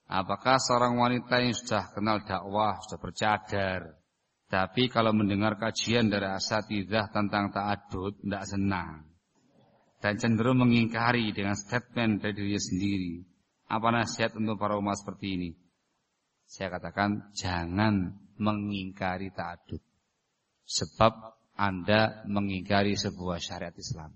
Apakah seorang wanita yang sudah kenal dakwah, sudah bercadar, tapi kalau mendengar kajian dari asatidzah tentang ta'adud, tidak senang. Dan cenderung mengingkari dengan statement dari dirinya sendiri. Apa nasihat untuk para umat seperti ini? Saya katakan, jangan mengingkari ta'adud. Sebab Anda mengingkari sebuah syariat Islam.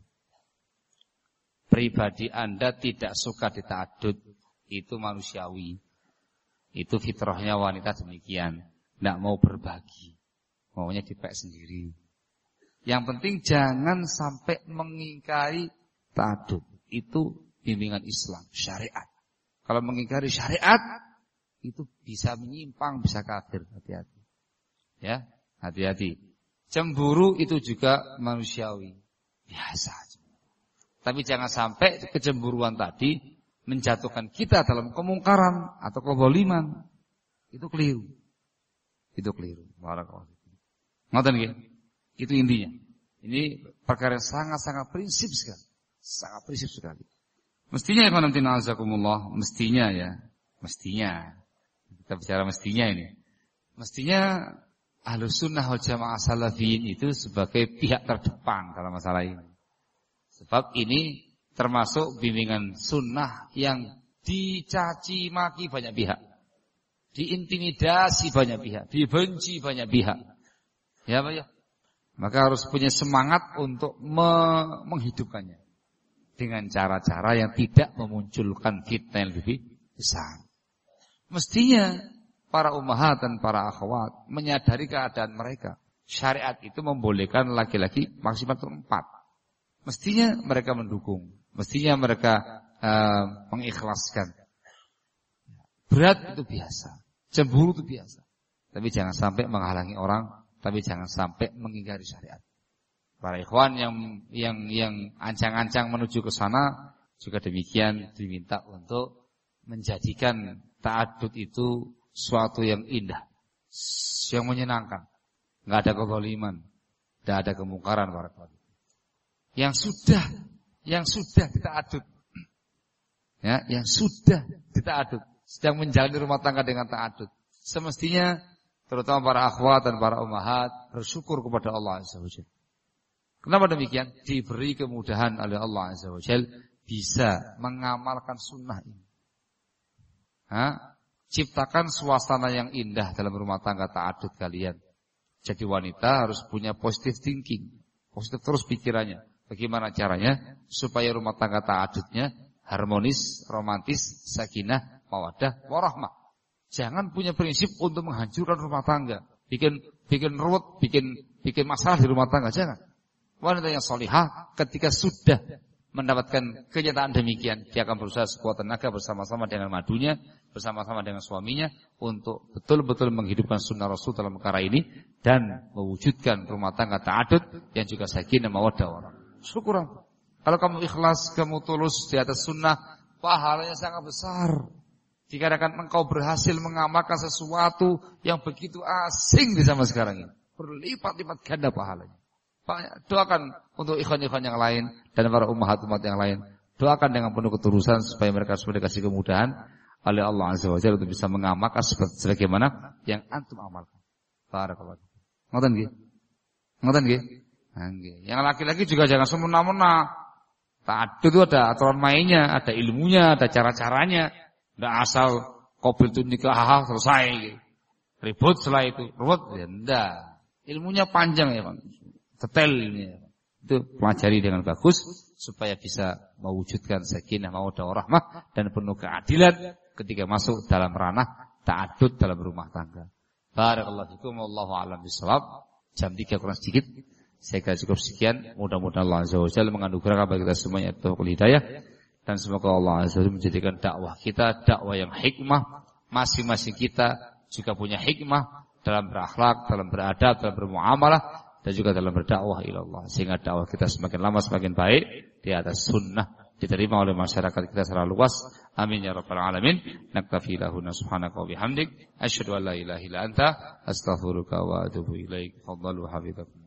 Pribadi Anda tidak suka di ta'adud, itu manusiawi. Itu fitrahnya wanita demikian. Tidak mau berbagi. Maunya dipek sendiri. Yang penting jangan sampai mengingkari ta'adud. Itu bimbingan Islam, syariat. Kalau mengingkari syariat, itu bisa menyimpang, bisa kafir. Hati-hati. Ya, hati-hati. Cemburu itu juga manusiawi. Biasa. Tapi jangan sampai kecemburuan tadi menjatuhkan kita dalam kemungkaran atau kezaliman. Itu keliru. Itu keliru. Barakallahu. Ngoten nggih? Itu intinya. Ini perkara yang sangat-sangat prinsip sekali. Sangat prinsip sekali. Mestinya ya qanamtina azakumullah, mestinya ya. Mestinya. Kita bicara mestinya ini. Mestinya Ahlus Sunnah wal Jamaah Salafiyin itu sebagai pihak terdepan dalam masalah ini. Sebab ini termasuk bimbingan sunnah yang dicaci maki banyak pihak. Diintimidasi banyak pihak. Dibenci banyak pihak. Ya Pak ya. Maka harus punya semangat untuk menghidupkannya. Dengan cara-cara yang tidak memunculkan fitnah yang lebih besar. Mestinya para ummahat dan para akhwat menyadari keadaan mereka. Syariat itu membolehkan laki-laki maksimal 4. Mestinya mereka mendukung. Mestinya mereka mengikhlaskan. Berat itu biasa. Cemburu itu biasa. Tapi jangan sampai menghalangi orang. Tapi jangan sampai mengingkari syariat. Para ikhwan yang ancang-ancang menuju ke sana juga demikian diminta untuk menjadikan ta'adud itu suatu yang indah, yang menyenangkan. Enggak ada kezaliman, enggak ada kemungkaran para ikhwan. Yang sudah dita'adud. Ya, yang sudah dita'adud, sedang menjalani rumah tangga dengan ta'adud. Semestinya terutama para akhwat dan para ummahat bersyukur kepada Allah Azza wa Jalla. Kenapa demikian? Diberi kemudahan oleh Allah Azza wa Jalla bisa mengamalkan sunnah ini. Ciptakan suasana yang indah dalam rumah tangga ta'adud kalian. Jadi wanita harus punya positive thinking, positif terus pikirannya. Bagaimana caranya supaya rumah tangga ta'adudnya harmonis, romantis, sakinah, mawaddah, warahmah. Jangan punya prinsip untuk menghancurkan rumah tangga, bikin ruwet, bikin masalah di rumah tangga. Jangan. Wanita yang salihah ketika sudah mendapatkan kenyataan demikian, dia akan berusaha sekuat tenaga bersama-sama dengan madunya, bersama-sama dengan suaminya untuk betul-betul menghidupkan sunnah Rasul dalam perkara ini dan mewujudkan rumah tangga ta'adud yang juga sakinah mawaddah warahmah. Syukur. Kalau kamu ikhlas, kamu tulus di atas sunnah, pahalanya sangat besar. Dikarenakan engkau berhasil mengamalkan sesuatu yang begitu asing di zaman sekarang ini. Berlipat-lipat ganda pahalanya. Doakan untuk ikhwan-ikhwan yang lain dan para ummahat-ummat yang lain. Doakan dengan penuh ketulusan supaya mereka semua dikasih kemudahan oleh Allah Azza wa Jalla untuk bisa mengamalkan sebagaimana yang antum amalkan. Barakallahu. Ngoten nggih? Ngoten nggih? Nggih. Yang laki-laki juga jangan semena-mena. Ta'adud itu ada aturan mainnya, ada ilmunya, ada cara-caranya. Enggak asal qabil tu nikah selesai. Ribut setelah itu, ruwet ya enggak. Ilmunya panjang ya, Pak. Detail ilmunya. Itu pelajari dengan bagus supaya bisa mewujudkan sakinah mawaddah warahmah dan penuh keadilan ketika masuk dalam ranah ta'adud dalam rumah tangga. Barakallahu fikum wallahu a'lam bishawab. Jam 3 kurang sedikit. Saya kira cukup sekian. Mudah-mudahan Allah Azza wa Jalla menganugerahkan kepada kita semuanya taufiq hidayah dan semoga Allah Azza wa Jalla menjadikan dakwah kita dakwah yang hikmah. Masing-masing kita juga punya hikmah dalam berakhlak, dalam beradab, dalam bermuamalah dan juga dalam berdakwah ila Allah sehingga dakwah kita semakin lama semakin baik di atas sunnah diterima oleh masyarakat kita secara luas. Amin ya rabbal alamin. Naktafi lahuna subhanaka wa bihamdik asyhadu an la ilaha illa anta astaghfiruka wa atubu ilaik. Fadhalu hafizakum.